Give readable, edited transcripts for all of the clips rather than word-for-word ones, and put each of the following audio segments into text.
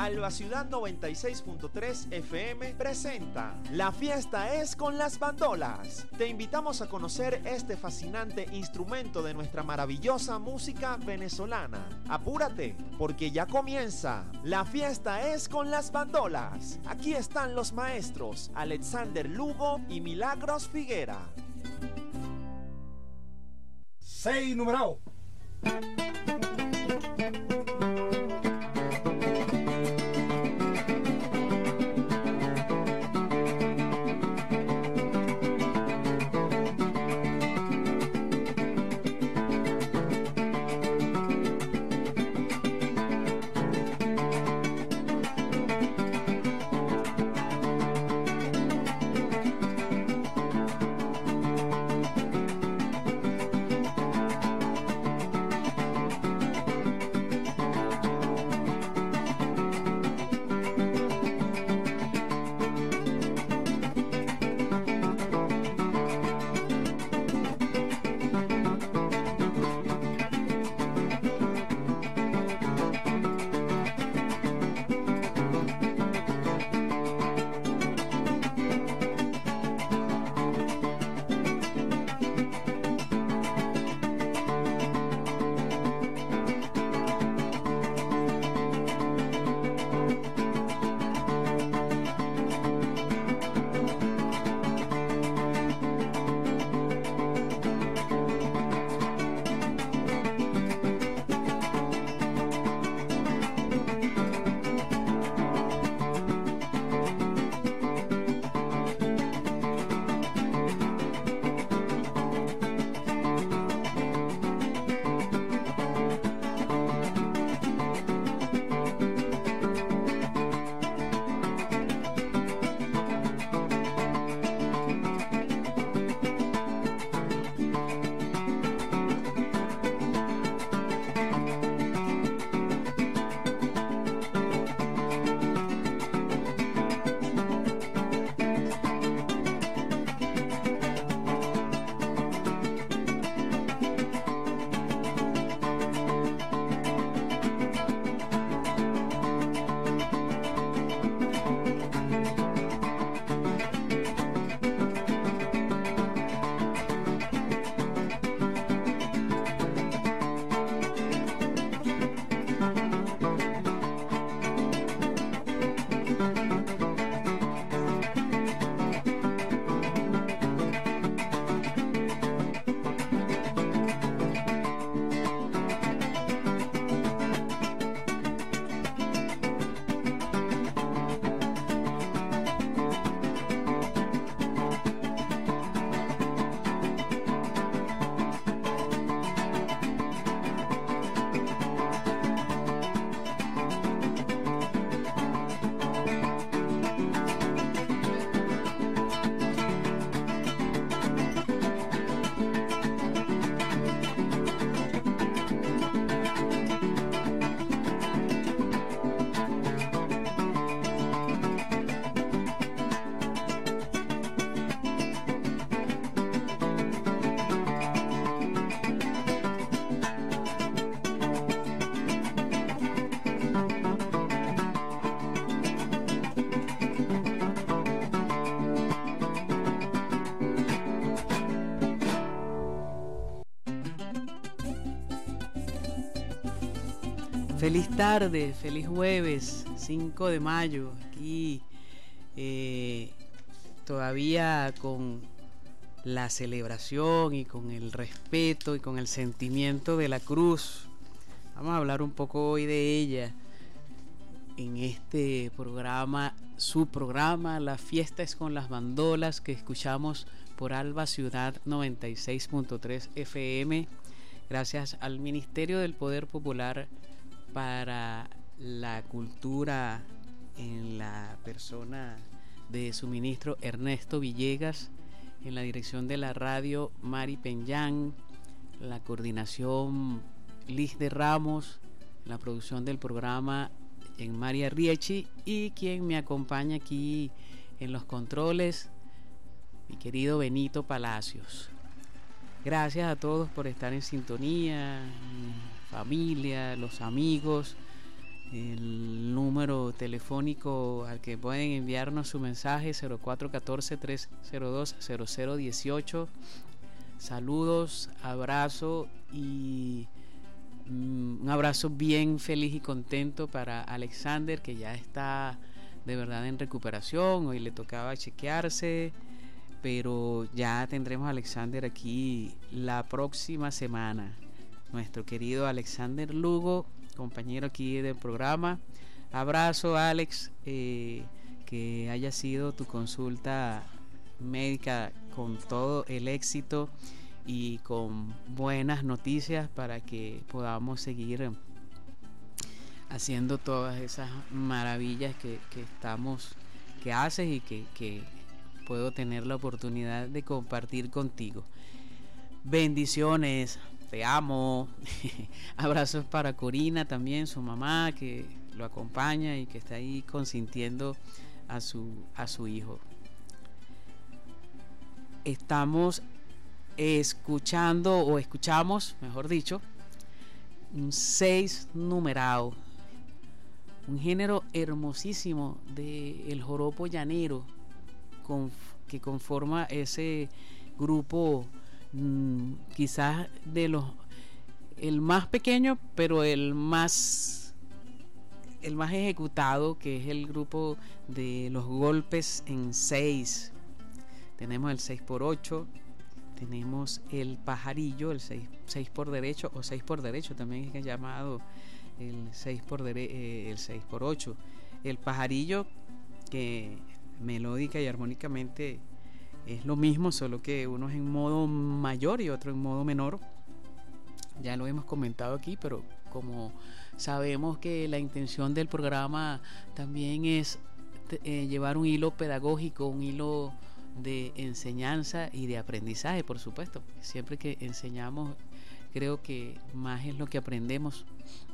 Alba Ciudad 96.3 FM presenta La fiesta es con las bandolas. Te invitamos a conocer este fascinante instrumento de nuestra maravillosa música venezolana. Apúrate, porque ya comienza. La fiesta es con las bandolas. Aquí están los maestros Alexander Lugo y Milagros Figuera. 6 numerado. Feliz tarde, feliz jueves, 5 de mayo, aquí todavía con la celebración y con el respeto y con el sentimiento de la cruz. Vamos a hablar un poco hoy de ella en este programa, su programa La fiesta es con las bandolas, que escuchamos por Alba Ciudad 96.3 FM, gracias al Ministerio del Poder Popular para la Cultura, en la persona de su ministro Ernesto Villegas, en la dirección de la radio Mari Peñán, la coordinación Liz de Ramos, la producción del programa en María Riechi, y quien me acompaña aquí en los controles, mi querido Benito Palacios. Gracias a todos por estar en sintonía, mi familia, los amigos, El número telefónico al que pueden enviarnos su mensaje, 0414-302-0018. Saludos, abrazo y un abrazo bien feliz y contento para Alexander, que ya está de verdad en recuperación. Hoy le tocaba chequearse, pero ya tendremos a Alexander aquí la próxima semana. Nuestro querido Alexander Lugo, compañero aquí del programa. Abrazo, Alex, que haya sido tu consulta médica con todo el éxito y con buenas noticias para que podamos seguir haciendo todas esas maravillas que haces y que puedo tener la oportunidad de compartir contigo. Bendiciones, te amo. Abrazos para Corina también, su mamá, que lo acompaña y que está ahí consintiendo a su hijo. Estamos escuchamos, mejor dicho, un 6 numerado, un género hermosísimo del joropo llanero, que conforma ese grupo, quizás el más pequeño, pero el más ejecutado, que es el grupo de los golpes en 6. Tenemos el 6x8, tenemos el pajarillo, el 6 por derecho, o 6 por derecho también es llamado el 6x8. El pajarillo, que melódica y armónicamente es lo mismo, solo que uno es en modo mayor y otro en modo menor. Ya lo hemos comentado aquí, pero como sabemos que la intención del programa también es llevar un hilo pedagógico, un hilo de enseñanza y de aprendizaje, por supuesto. Siempre que enseñamos, creo que más es lo que aprendemos.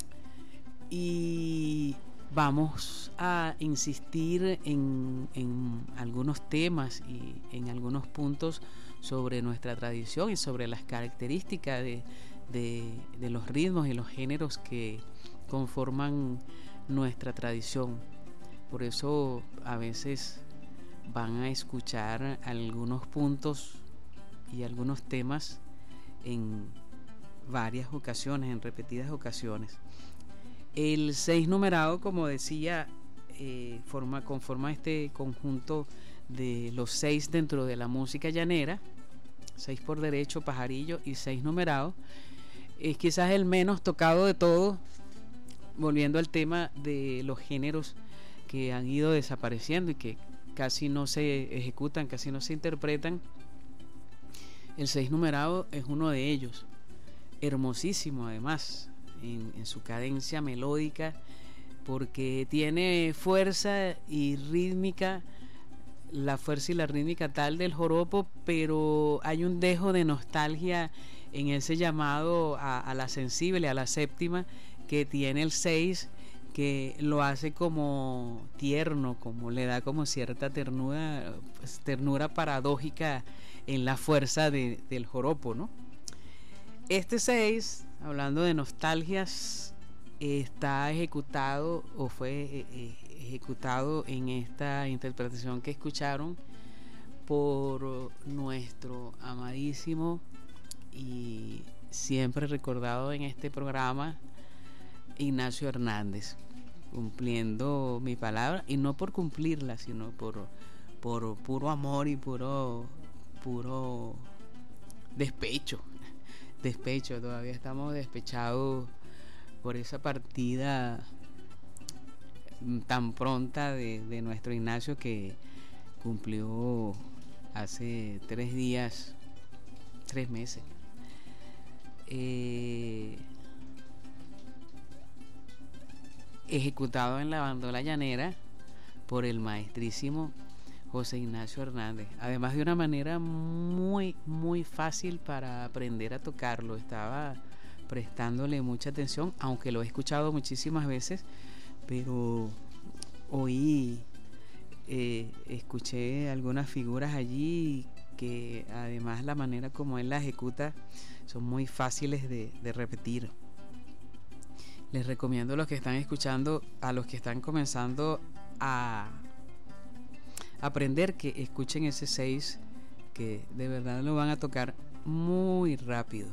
Y vamos a insistir en algunos temas y en algunos puntos sobre nuestra tradición y sobre las características de los ritmos y los géneros que conforman nuestra tradición. Por eso a veces van a escuchar algunos puntos y algunos temas en varias ocasiones, en repetidas ocasiones. El 6 numerado, como decía, conforma este conjunto de los 6 dentro de la música llanera: 6 por derecho, pajarillo y 6 numerado. Es quizás el menos tocado de todo, volviendo al tema de los géneros que han ido desapareciendo y que casi no se ejecutan, casi no se interpretan. El 6 numerado es uno de ellos, hermosísimo además en su cadencia melódica, porque tiene fuerza y rítmica, la fuerza y la rítmica tal del joropo, pero hay un dejo de nostalgia en ese llamado a la sensible, a la séptima, que tiene el 6, que lo hace como tierno, como le da como cierta ternura, pues, ternura paradójica en la fuerza del joropo, ¿no? Este 6, hablando de nostalgias, está ejecutado o fue ejecutado en esta interpretación que escucharon por nuestro amadísimo y siempre recordado en este programa, Ignacio Hernández, cumpliendo mi palabra, y no por cumplirla, sino por puro amor y puro despecho. Todavía estamos despechados por esa partida tan pronta de nuestro Ignacio, que cumplió hace 3 meses. Ejecutado en la bandola llanera por el maestrísimo José Ignacio Hernández, además de una manera muy muy fácil para aprender a tocarlo. Estaba prestándole mucha atención, aunque lo he escuchado muchísimas veces, pero hoy escuché algunas figuras allí que además la manera como él la ejecuta son muy fáciles de repetir. Les recomiendo a los que están escuchando, a los que están comenzando a aprender, que escuchen ese 6, que de verdad lo van a tocar muy rápido.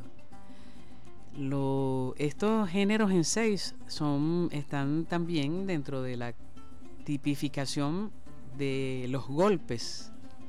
Estos géneros en 6 están también dentro de la tipificación de los golpes.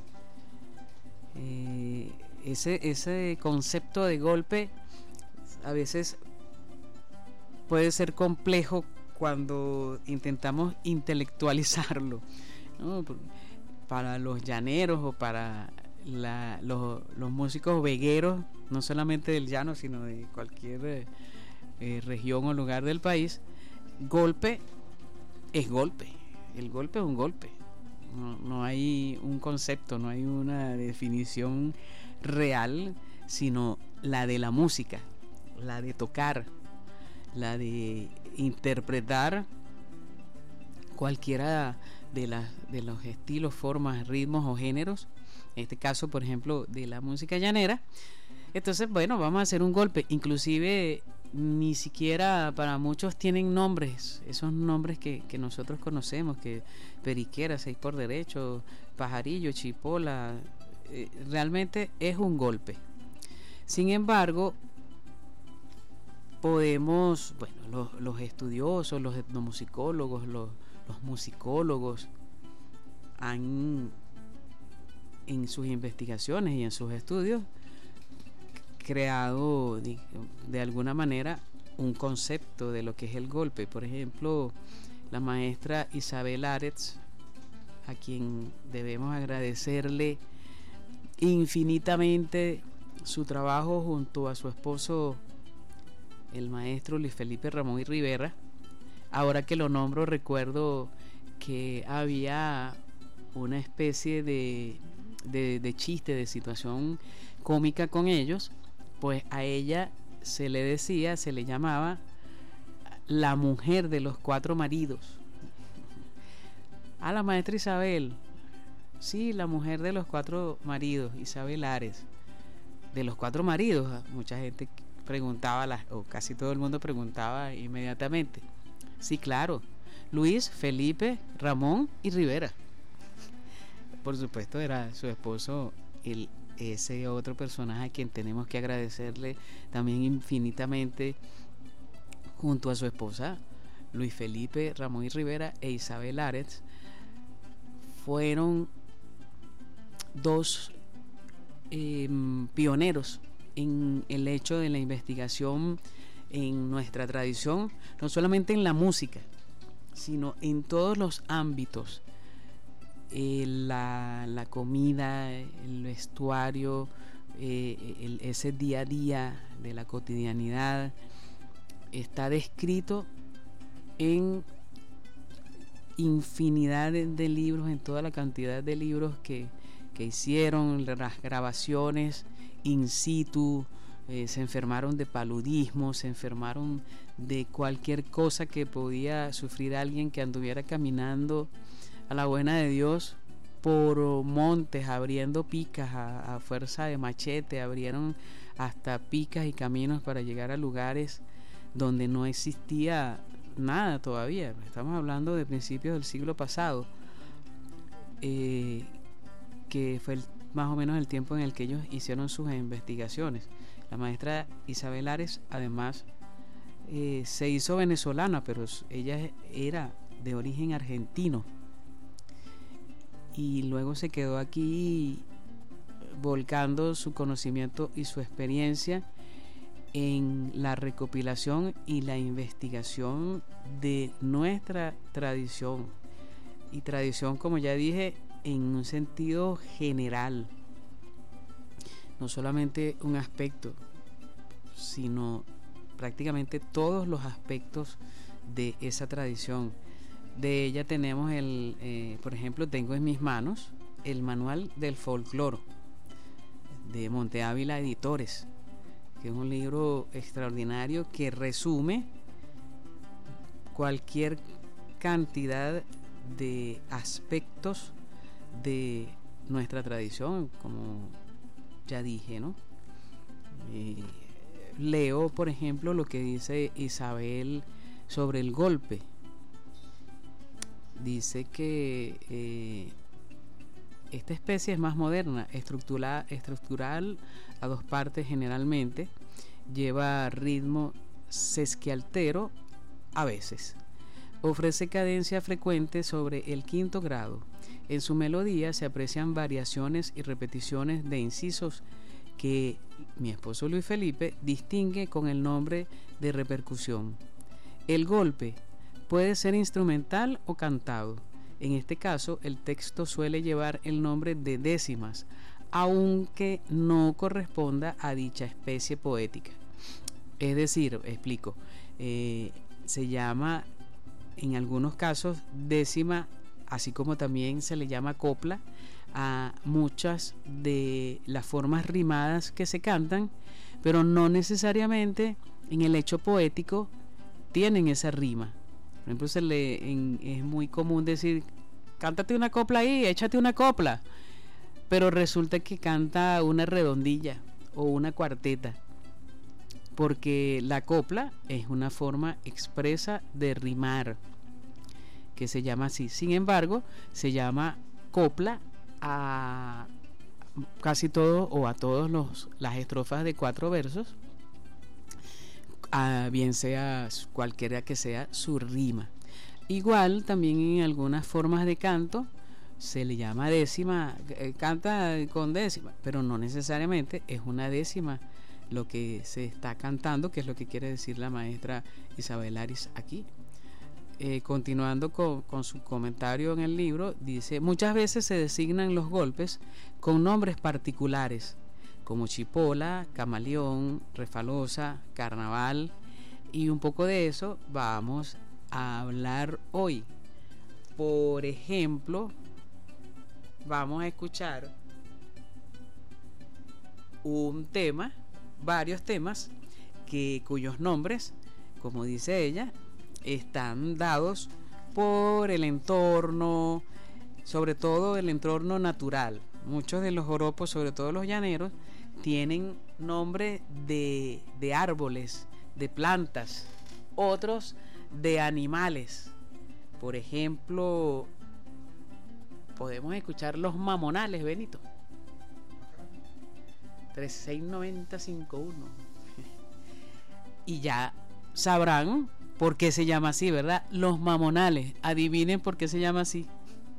Ese concepto de golpe a veces puede ser complejo cuando intentamos intelectualizarlo, ¿no? Para los llaneros o para los músicos vegueros, no solamente del llano, sino de cualquier región o lugar del país, golpe es golpe. El golpe es un golpe. No hay un concepto, no hay una definición real, sino la de la música, la de tocar, la de interpretar cualquiera de los estilos, formas, ritmos o géneros. En este caso, por ejemplo, de la música llanera. Entonces, bueno, vamos a hacer un golpe. Inclusive, ni siquiera para muchos tienen nombres, esos nombres que nosotros conocemos, que periquera, 6 por derecho, pajarillo, chipola, realmente es un golpe. Sin embargo, podemos, bueno, los estudiosos, los etnomusicólogos, los musicólogos han, en sus investigaciones y en sus estudios, creado de alguna manera un concepto de lo que es el golpe. Por ejemplo, la maestra Isabel Aretz, a quien debemos agradecerle infinitamente su trabajo junto a su esposo, el maestro Luis Felipe Ramón y Rivera. Ahora que lo nombro, recuerdo que había una especie de chiste, de situación cómica con ellos. Pues a ella se le llamaba la mujer de los 4 maridos. A la maestra Isabel, sí, la mujer de los 4 maridos, Isabel Ares. De los 4 maridos, mucha gente preguntaba, o casi todo el mundo preguntaba inmediatamente. Sí, claro, Luis, Felipe, Ramón y Rivera. Por supuesto, era su esposo, ese otro personaje a quien tenemos que agradecerle también infinitamente, junto a su esposa Luis Felipe Ramón y Rivera e Isabel Aretz. Fueron 2 pioneros en el hecho de la investigación en nuestra tradición, no solamente en la música, sino en todos los ámbitos. La comida, el vestuario, ese día a día de la cotidianidad está descrito en infinidad de libros, en toda la cantidad de libros que hicieron, las grabaciones in situ. Se enfermaron de paludismo, se enfermaron de cualquier cosa que podía sufrir alguien que anduviera caminando a la buena de Dios por montes, abriendo picas a fuerza de machete. Abrieron hasta picas y caminos para llegar a lugares donde no existía nada todavía. Estamos hablando de principios del siglo pasado, que fue más o menos el tiempo en el que ellos hicieron sus investigaciones. La maestra Isabel Ares, además, se hizo venezolana, pero ella era de origen argentino y luego se quedó aquí volcando su conocimiento y su experiencia en la recopilación y la investigación de nuestra tradición, y tradición, como ya dije, en un sentido general, no solamente un aspecto, sino prácticamente todos los aspectos de esa tradición. De ella tenemos por ejemplo, tengo en mis manos el Manual del Folclore de Monte Ávila Editores, que es un libro extraordinario que resume cualquier cantidad de aspectos de nuestra tradición, como ya dije, ¿no? Leo, por ejemplo, lo que dice Isabel sobre el golpe. Dice que esta especie es más moderna, estructural a dos partes generalmente, lleva ritmo sesquialtero a veces. Ofrece cadencia frecuente sobre el quinto grado. En su melodía se aprecian variaciones y repeticiones de incisos que mi esposo Luis Felipe distingue con el nombre de repercusión. El golpe puede ser instrumental o cantado. En este caso, el texto suele llevar el nombre de décimas, aunque no corresponda a dicha especie poética. Es decir, explico, se llama en algunos casos décima, así como también se le llama copla a muchas de las formas rimadas que se cantan, pero no necesariamente en el hecho poético tienen esa rima. Por ejemplo, es muy común decir, cántate una copla ahí, échate una copla, pero resulta que canta una redondilla o una cuarteta, porque la copla es una forma expresa de rimar, que se llama así. Sin embargo, se llama copla a casi todo o a todos las estrofas de 4 versos, bien sea cualquiera que sea su rima. Igual también en algunas formas de canto se le llama décima, canta con décima, pero no necesariamente es una décima lo que se está cantando, que es lo que quiere decir la maestra Isabel Aris aquí. Continuando con su comentario en el libro, dice: muchas veces se designan los golpes con nombres particulares, como chipola, camaleón, refalosa, carnaval, y un poco de eso vamos a hablar hoy. Por ejemplo, vamos a escuchar varios temas cuyos nombres, como dice ella, están dados por el entorno, sobre todo el entorno natural. Muchos de los joropos, sobre todo los llaneros, tienen nombre de árboles, de plantas, otros de animales. Por ejemplo, podemos escuchar los mamonales, Benito. 36951. Y ya sabrán por qué se llama así, ¿verdad? Los mamonales. Adivinen por qué se llama así.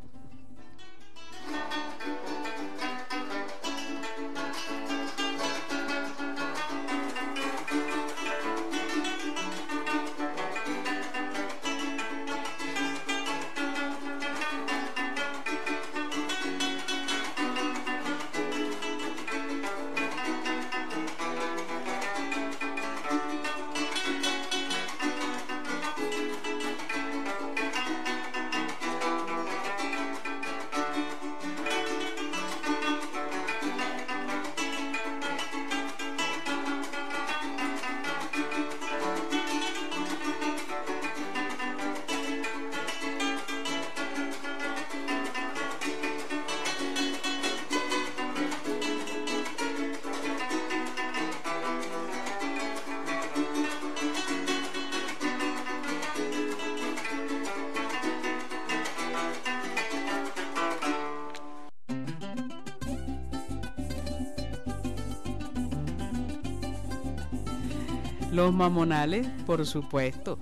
Los mamonales, por supuesto,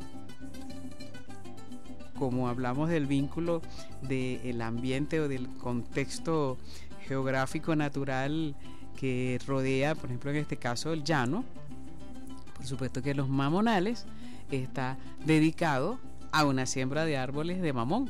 como hablamos del vínculo del ambiente o del contexto geográfico natural que rodea, por ejemplo en este caso el llano, por supuesto que los mamonales está dedicado a una siembra de árboles de mamón,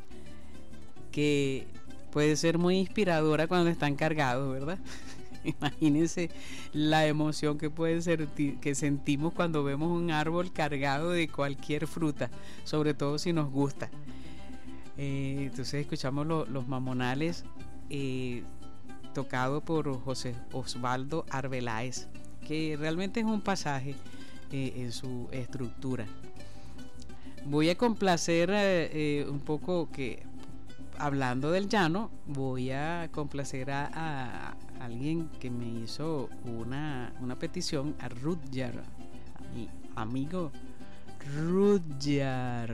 que puede ser muy inspiradora cuando están cargados, ¿verdad? Imagínense la emoción que que sentimos cuando vemos un árbol cargado de cualquier fruta, sobre todo si nos gusta. Entonces escuchamos los mamonales, tocado por José Osvaldo Arbeláez, que realmente es un pasaje en su estructura. Voy a complacer un poco que, hablando del llano, voy a complacer a alguien que me hizo una petición, a Rutger, a mi amigo Rudyard.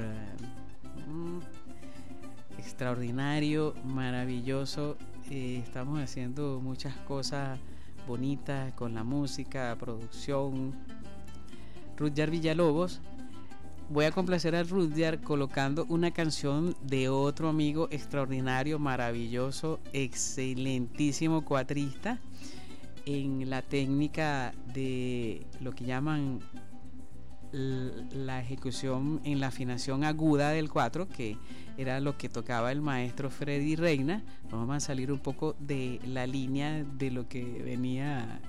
Extraordinario, maravilloso. Estamos haciendo muchas cosas bonitas con la música, producción. Rudyard Villalobos. Voy a complacer a Rudyard colocando una canción de otro amigo extraordinario, maravilloso, excelentísimo cuatrista en la técnica de lo que llaman la ejecución en la afinación aguda del cuatro, que era lo que tocaba el maestro Freddy Reina. Vamos a salir un poco de la línea de lo que venía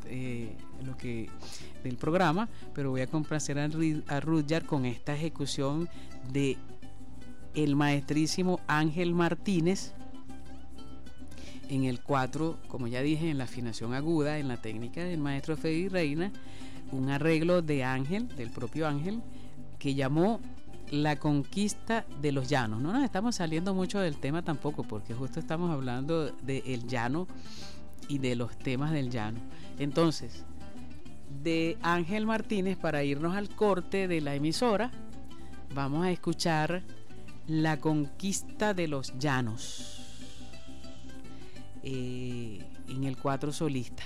del programa, pero voy a complacer a Rudyard con esta ejecución de el maestrísimo Ángel Martínez en el 4, como ya dije, en la afinación aguda, en la técnica del maestro Freddy Reina, un arreglo de Ángel, del propio Ángel, que llamó La Conquista de los Llanos. No nos estamos saliendo mucho del tema tampoco, porque justo estamos hablando del llano y de los temas del llano. Entonces, de Ángel Martínez, para irnos al corte de la emisora, vamos a escuchar La Conquista de los Llanos en el 4 solista.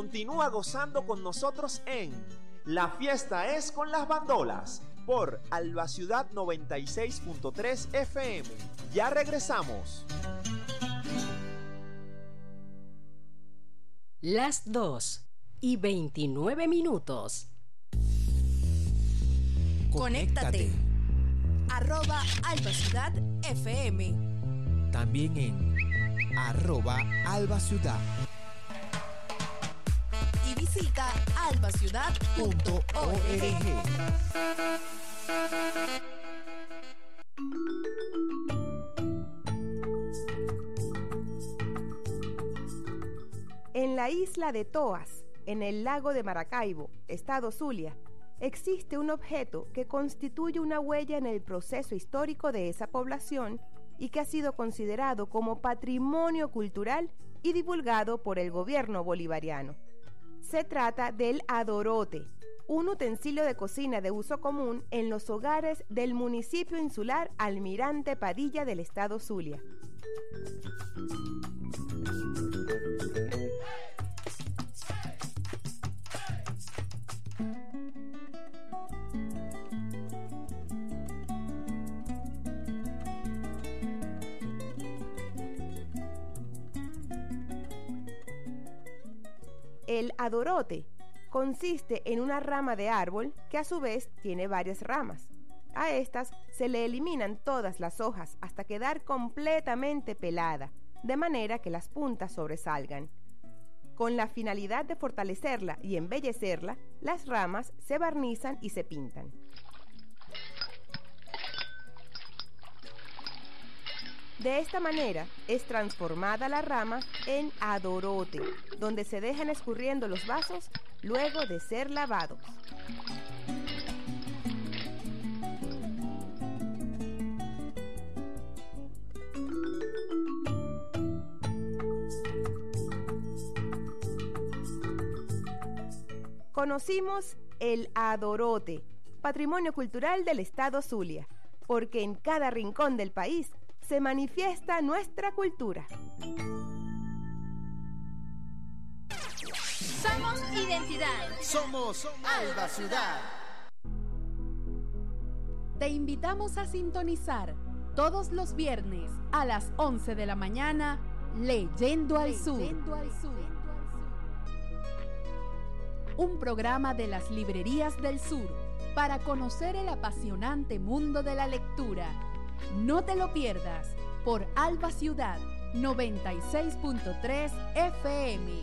Continúa gozando con nosotros en La Fiesta es con las Bandolas por Alba Ciudad 96.3 FM. Ya regresamos. Las 2:29. Conéctate. @AlbaCiudadFM. También en @AlbaCiudad. Y visita albaciudad.org. En la isla de Toas, en el lago de Maracaibo, estado Zulia, existe un objeto que constituye una huella en el proceso histórico de esa población y que ha sido considerado como patrimonio cultural y divulgado por el gobierno bolivariano. Se trata del adorote, un utensilio de cocina de uso común en los hogares del municipio insular Almirante Padilla del estado Zulia. El adorote consiste en una rama de árbol que a su vez tiene varias ramas. A estas se le eliminan todas las hojas hasta quedar completamente pelada, de manera que las puntas sobresalgan. Con la finalidad de fortalecerla y embellecerla, las ramas se barnizan y se pintan. De esta manera es transformada la rama en adorote, donde se dejan escurriendo los vasos luego de ser lavados. Conocimos el adorote, patrimonio cultural del estado Zulia, porque en cada rincón del país se manifiesta nuestra cultura. Somos identidad. Somos Alba Ciudad. Te invitamos a sintonizar todos los viernes a las 11 de la mañana, Leyendo al Sur. Un programa de las librerías del sur para conocer el apasionante mundo de la lectura. No te lo pierdas por Alba Ciudad 96.3 FM.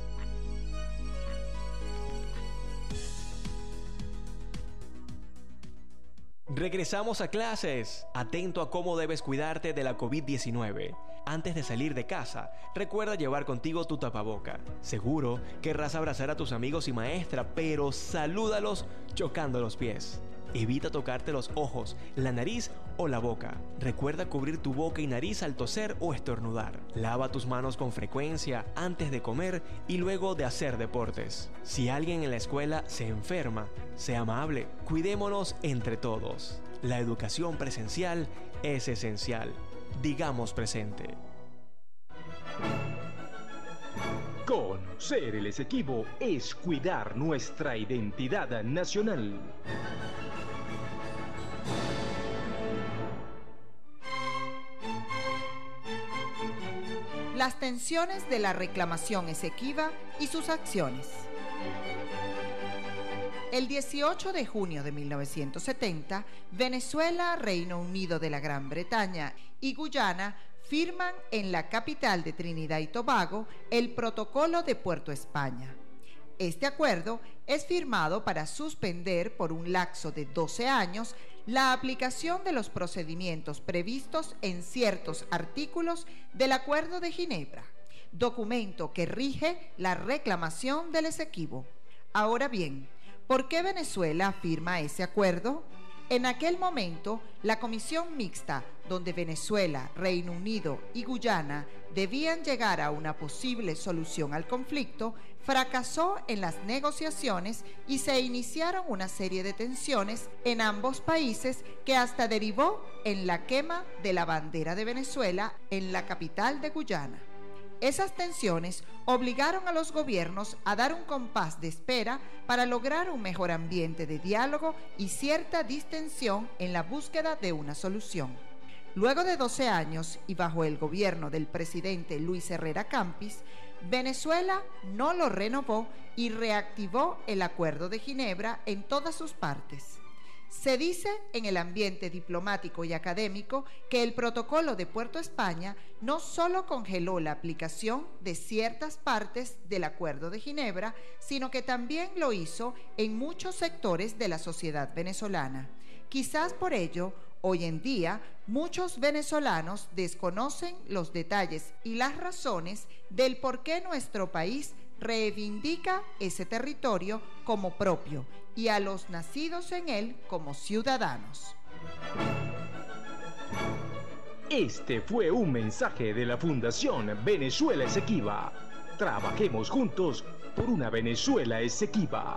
Regresamos a clases. Atento a cómo debes cuidarte de la COVID-19. Antes de salir de casa, recuerda llevar contigo tu tapaboca. Seguro querrás abrazar a tus amigos y maestra, pero salúdalos chocando los pies. Evita tocarte los ojos, la nariz o la boca. Recuerda cubrir tu boca y nariz al toser o estornudar. Lava tus manos con frecuencia antes de comer y luego de hacer deportes. Si alguien en la escuela se enferma, sea amable. Cuidémonos entre todos. La educación presencial es esencial. Digamos presente. Conocer el Esequibo es cuidar nuestra identidad nacional. Las tensiones de la reclamación esequiba y sus acciones. El 18 de junio de 1970, Venezuela, Reino Unido de la Gran Bretaña y Guyana firman en la capital de Trinidad y Tobago el Protocolo de Puerto España. Este acuerdo es firmado para suspender por un lapso de 12 años la aplicación de los procedimientos previstos en ciertos artículos del Acuerdo de Ginebra, documento que rige la reclamación del Esequibo. Ahora bien, ¿por qué Venezuela firma ese acuerdo? En aquel momento, la comisión mixta, donde Venezuela, Reino Unido y Guyana debían llegar a una posible solución al conflicto, fracasó en las negociaciones y se iniciaron una serie de tensiones en ambos países que hasta derivó en la quema de la bandera de Venezuela en la capital de Guyana. Esas tensiones obligaron a los gobiernos a dar un compás de espera para lograr un mejor ambiente de diálogo y cierta distensión en la búsqueda de una solución. Luego de 12 años y bajo el gobierno del presidente Luis Herrera Campis, Venezuela no lo renovó y reactivó el Acuerdo de Ginebra en todas sus partes. Se dice en el ambiente diplomático y académico que el protocolo de Puerto España no solo congeló la aplicación de ciertas partes del Acuerdo de Ginebra, sino que también lo hizo en muchos sectores de la sociedad venezolana. Quizás por ello, hoy en día, muchos venezolanos desconocen los detalles y las razones del por qué nuestro país reivindica ese territorio como propio y a los nacidos en él como ciudadanos. Este fue un mensaje de la Fundación Venezuela Esequiba. Trabajemos juntos por una Venezuela Esequiba.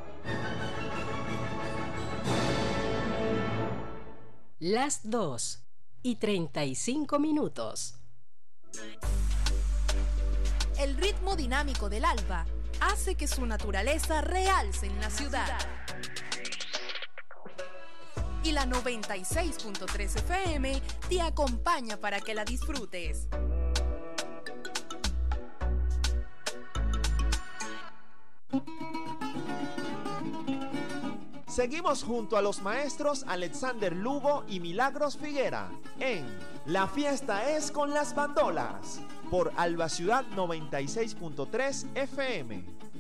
Las 2:35. El ritmo dinámico del alba hace que su naturaleza realce en la ciudad. Y la 96.3 FM te acompaña para que la disfrutes. Seguimos junto a los maestros Alexander Lugo y Milagros Figuera en La Fiesta es con las Bandolas por Alba Ciudad 96.3 FM.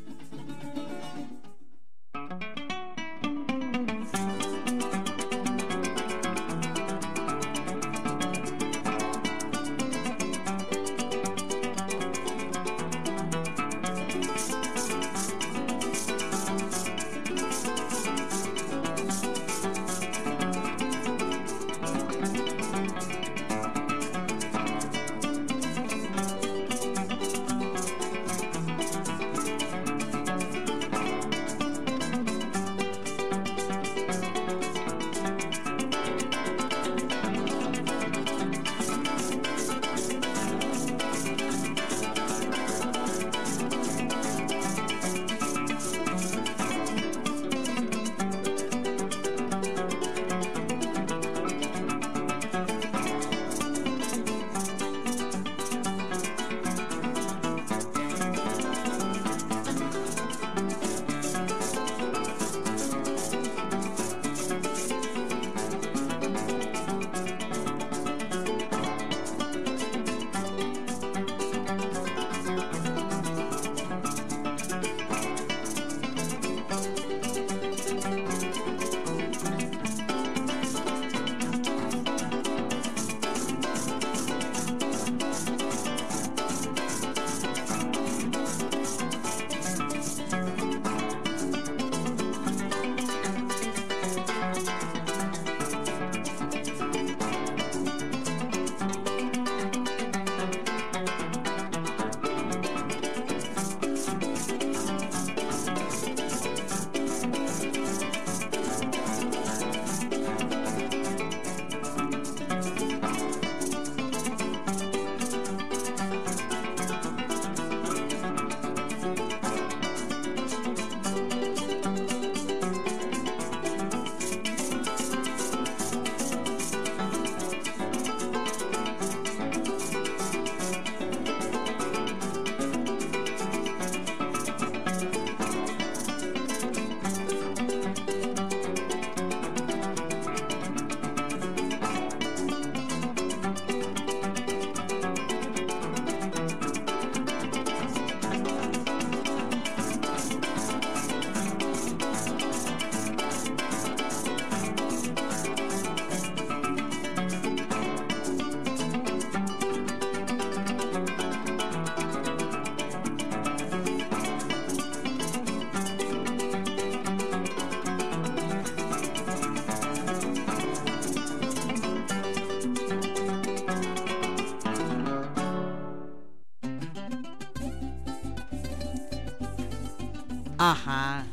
Ajá.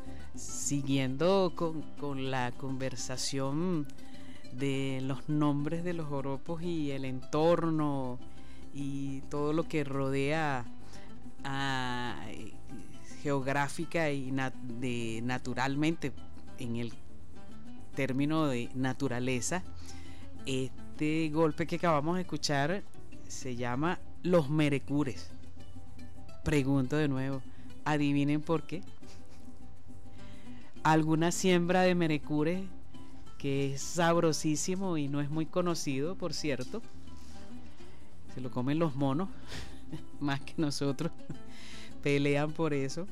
Siguiendo con la conversación de los nombres de los joropos y el entorno y todo lo que rodea geográfica y naturalmente, en el término de naturaleza. Este golpe que acabamos de escuchar se llama Los Merecures. Pregunto de nuevo, adivinen por qué. Alguna siembra de merecures, que es sabrosísimo y no es muy conocido, por cierto. Se lo comen los monos más que nosotros. Pelean por eso.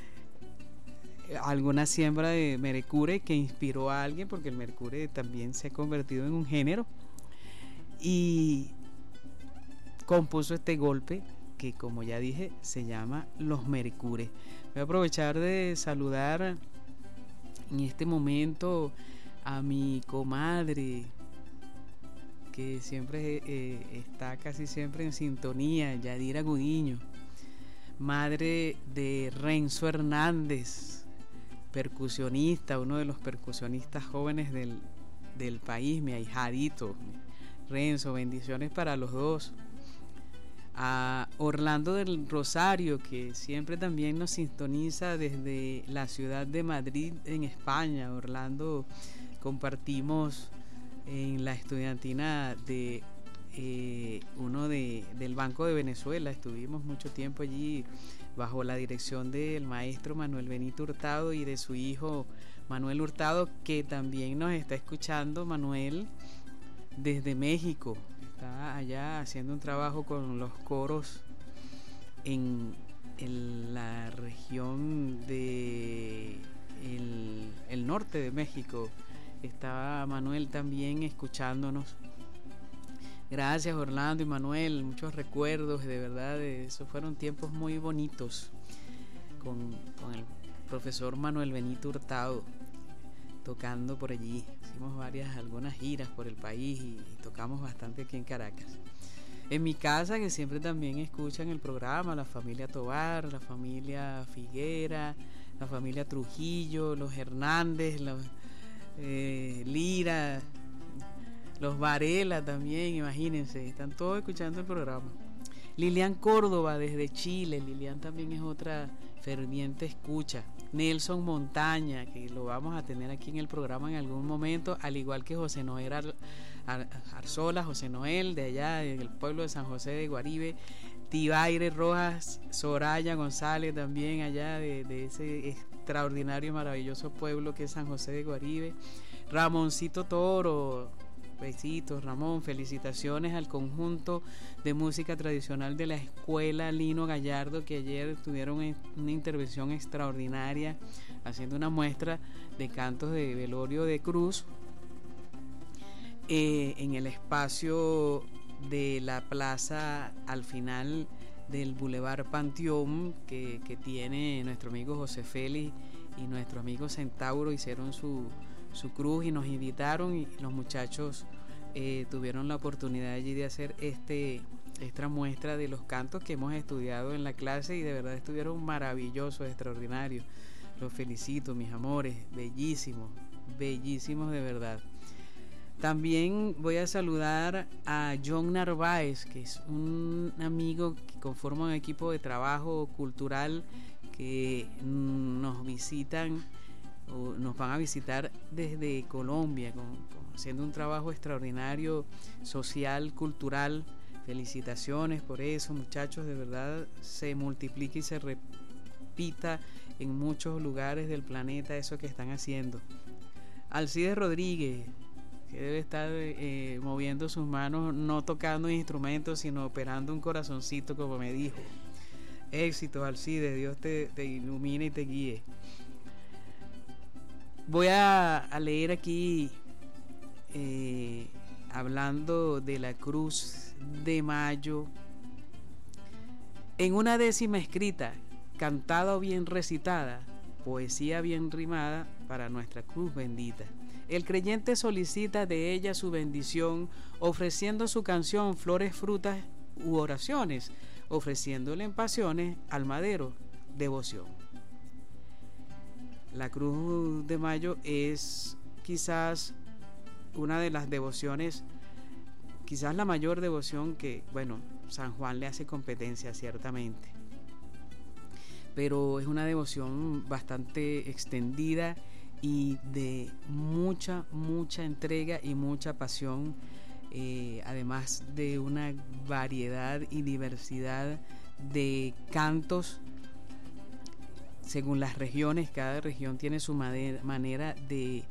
Alguna siembra de merecure que inspiró a alguien, porque el merecure también se ha convertido en un género, y compuso este golpe que, como ya dije, se llama Los Merecures. Voy a aprovechar de saludar en este momento a mi comadre, que siempre está casi siempre en sintonía, Yadira Gudiño, madre de Renzo Hernández, percusionista, uno de los percusionistas jóvenes del país, mi ahijadito Renzo, bendiciones para los dos. A Orlando del Rosario, que siempre también nos sintoniza desde la ciudad de Madrid, en España. Orlando, compartimos en la estudiantina de del Banco de Venezuela. Estuvimos mucho tiempo allí bajo la dirección del maestro Manuel Benito Hurtado y de su hijo Manuel Hurtado, que también nos está escuchando. Manuel, desde México, está allá haciendo un trabajo con los coros en la región de el norte de México. Está Manuel también escuchándonos. Gracias, Orlando y Manuel, muchos recuerdos, de verdad, esos fueron tiempos muy bonitos con el profesor Manuel Benito Hurtado, tocando por allí. Hicimos algunas giras por el país y tocamos bastante aquí en Caracas. En mi casa, que siempre también escuchan el programa, la familia Tobar, la familia Figuera, la familia Trujillo, los Hernández, los Lira, los Varela también, imagínense, están todos escuchando el programa. Lilian Córdoba desde Chile, Lilian también es otra ferviente escucha. Nelson Montaña, que lo vamos a tener aquí en el programa en algún momento, al igual que José Noel Arzola, José Noel de allá del pueblo de San José de Guaribe, Tibaire Rojas, Soraya González también allá de ese extraordinario y maravilloso pueblo que es San José de Guaribe, Ramoncito Toro. Besitos, Ramón, felicitaciones al conjunto de música tradicional de la Escuela Lino Gallardo, que ayer tuvieron una intervención extraordinaria haciendo una muestra de cantos de velorio de cruz en el espacio de la plaza al final del Boulevard Panteón que tiene nuestro amigo José Félix y nuestro amigo Centauro. Hicieron su cruz y nos invitaron, y los muchachos tuvieron la oportunidad allí de hacer esta muestra de los cantos que hemos estudiado en la clase, y de verdad estuvieron maravillosos, extraordinarios. Los felicito, mis amores, bellísimos de verdad. También voy a saludar a John Narváez, que es un amigo que conforma un equipo de trabajo cultural que nos van a visitar desde Colombia, haciendo un trabajo extraordinario, social, cultural. Felicitaciones por eso, muchachos, de verdad se multiplica y se repita en muchos lugares del planeta eso que están haciendo. Alcides Rodríguez, que debe estar moviendo sus manos, no tocando instrumentos, sino operando un corazoncito, como me dijo. Éxito, Alcides, Dios te ilumine y te guíe. Voy a leer aquí, hablando de la Cruz de Mayo, en una décima escrita, cantada o bien recitada, poesía bien rimada para nuestra cruz bendita. El creyente solicita de ella su bendición, ofreciendo su canción, flores, frutas u oraciones, ofreciéndole en pasiones al madero devoción. La Cruz de Mayo es quizás una de las devociones quizás la mayor devoción que, bueno, San Juan le hace competencia ciertamente, pero es una devoción bastante extendida y de mucha entrega y mucha pasión, además de una variedad y diversidad de cantos según las regiones. Cada región tiene su manera de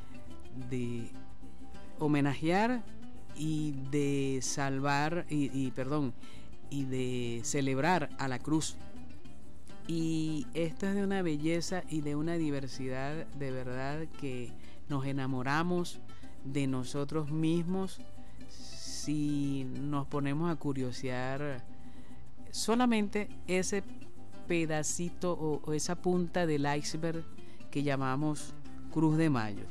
homenajear y de salvar y de celebrar a la cruz. Y esto es de una belleza y de una diversidad de verdad que nos enamoramos de nosotros mismos si nos ponemos a curiosear solamente ese pedacito o esa punta del iceberg que llamamos Cruz de Mayo.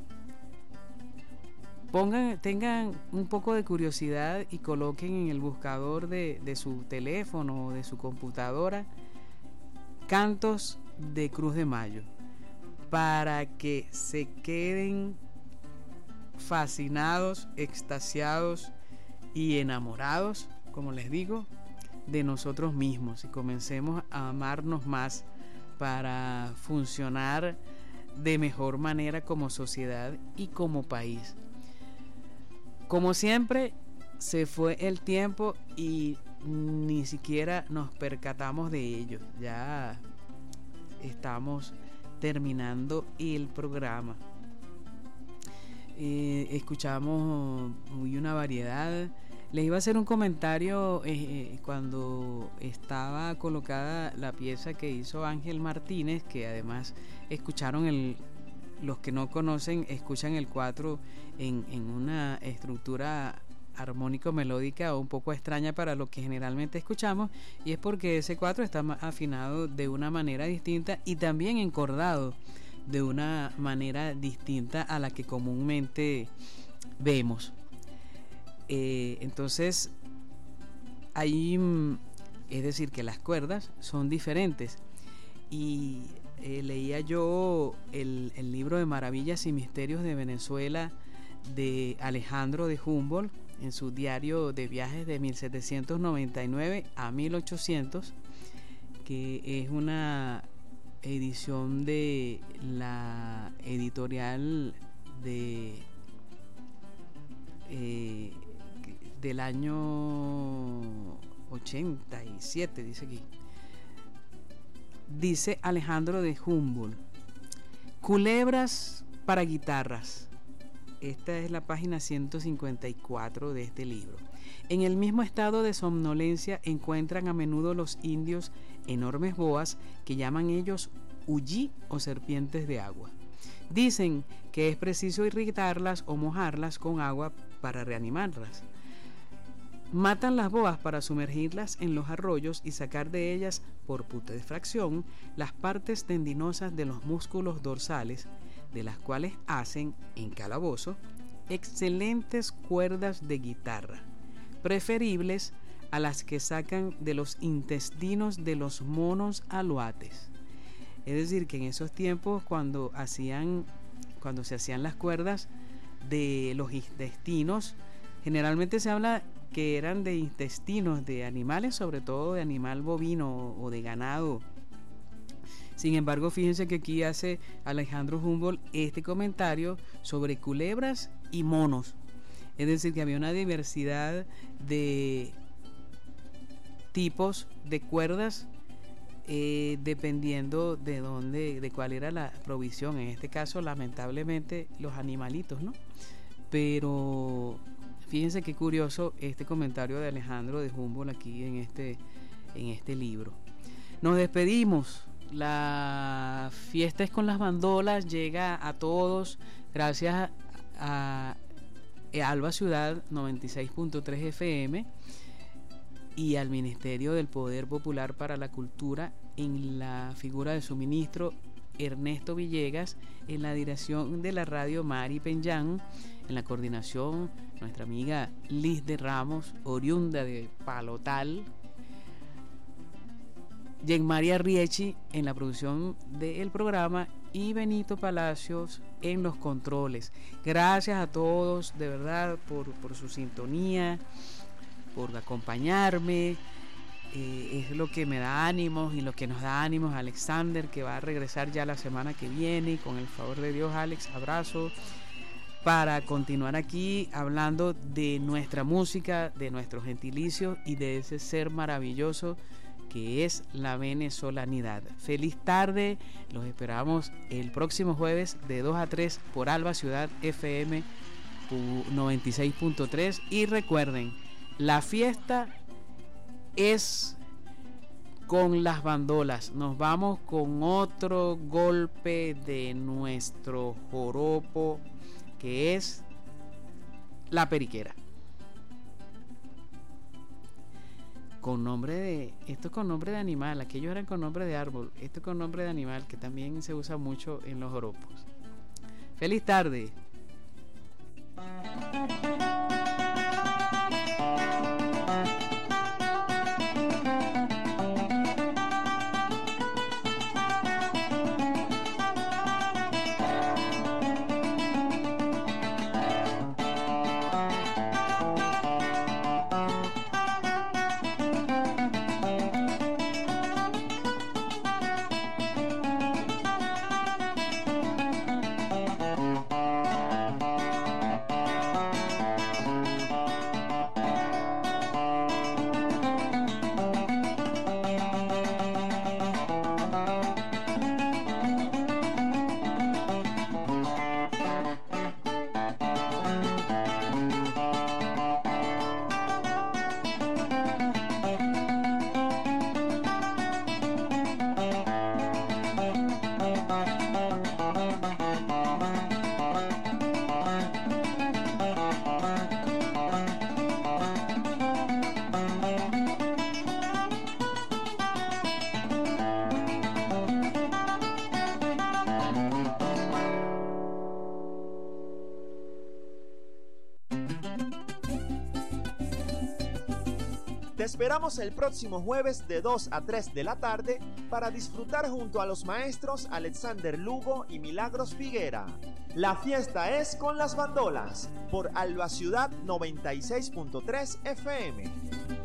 Tengan un poco de curiosidad y coloquen en el buscador de su teléfono o de su computadora Cantos de Cruz de Mayo, para que se queden fascinados, extasiados y enamorados, como les digo, de nosotros mismos, y comencemos a amarnos más para funcionar de mejor manera como sociedad y como país. Como siempre, se fue el tiempo y ni siquiera nos percatamos de ello. Ya estamos terminando el programa. Escuchamos una variedad. Les iba a hacer un comentario cuando estaba colocada la pieza que hizo Ángel Martínez, que además escucharon los que no conocen, escuchan el 4 en una estructura armónico-melódica un poco extraña para lo que generalmente escuchamos, y es porque ese 4 está afinado de una manera distinta y también encordado de una manera distinta a la que comúnmente vemos. Entonces ahí es decir que las cuerdas son diferentes, y leía yo el libro de Maravillas y Misterios de Venezuela de Alejandro de Humboldt en su diario de viajes de 1799 a 1800, que es una edición de la editorial del año 87, dice aquí. Dice Alejandro de Humboldt: culebras para guitarras. Esta es la página 154 de este libro. En el mismo estado de somnolencia encuentran a menudo los indios enormes boas que llaman ellos uyí o serpientes de agua. Dicen que es preciso irritarlas o mojarlas con agua para reanimarlas. Matan las boas para sumergirlas en los arroyos y sacar de ellas, por putrefacción, las partes tendinosas de los músculos dorsales, de las cuales hacen, en calabozo, excelentes cuerdas de guitarra, preferibles a las que sacan de los intestinos de los monos aluates. Es decir, que en esos tiempos, cuando se hacían las cuerdas de los intestinos, generalmente se habla que eran de intestinos de animales, sobre todo de animal bovino o de ganado. Sin embargo, fíjense que aquí hace Alejandro Humboldt este comentario sobre culebras y monos. Es decir, que había una diversidad de tipos de cuerdas dependiendo de cuál era la provisión. En este caso, lamentablemente, los animalitos, ¿no? Pero fíjense qué curioso este comentario de Alejandro de Humboldt aquí en este libro. Nos despedimos. La fiesta es con las bandolas, llega a todos gracias a Alba Ciudad 96.3 FM y al Ministerio del Poder Popular para la Cultura, en la figura de su ministro Ernesto Villegas, en la dirección de la radio Mari Penyán, en la coordinación nuestra amiga Liz de Ramos, oriunda de Palotal, Jen María Riechi en la producción del programa y Benito Palacios en los controles. Gracias a todos, de verdad, por su sintonía, por acompañarme. Es lo que me da ánimos y lo que nos da ánimos a Alexander, que va a regresar ya la semana que viene. Con el favor de Dios, Alex, abrazo, para continuar aquí hablando de nuestra música, de nuestro gentilicio y de ese ser maravilloso que es la venezolanidad. Feliz tarde, los esperamos el próximo jueves de 2 a 3 por Alba Ciudad FM 96.3 y recuerden, la fiesta es con las bandolas. Nos vamos con otro golpe de nuestro joropo, que es la periquera. Esto es con nombre de animal. Aquellos eran con nombre de árbol. Esto es con nombre de animal, que también se usa mucho en los joropos. Feliz tarde. Te esperamos el próximo jueves de 2 a 3 de la tarde para disfrutar junto a los maestros Alexander Lugo y Milagros Figuera. La fiesta es con las bandolas por Alba Ciudad 96.3 FM.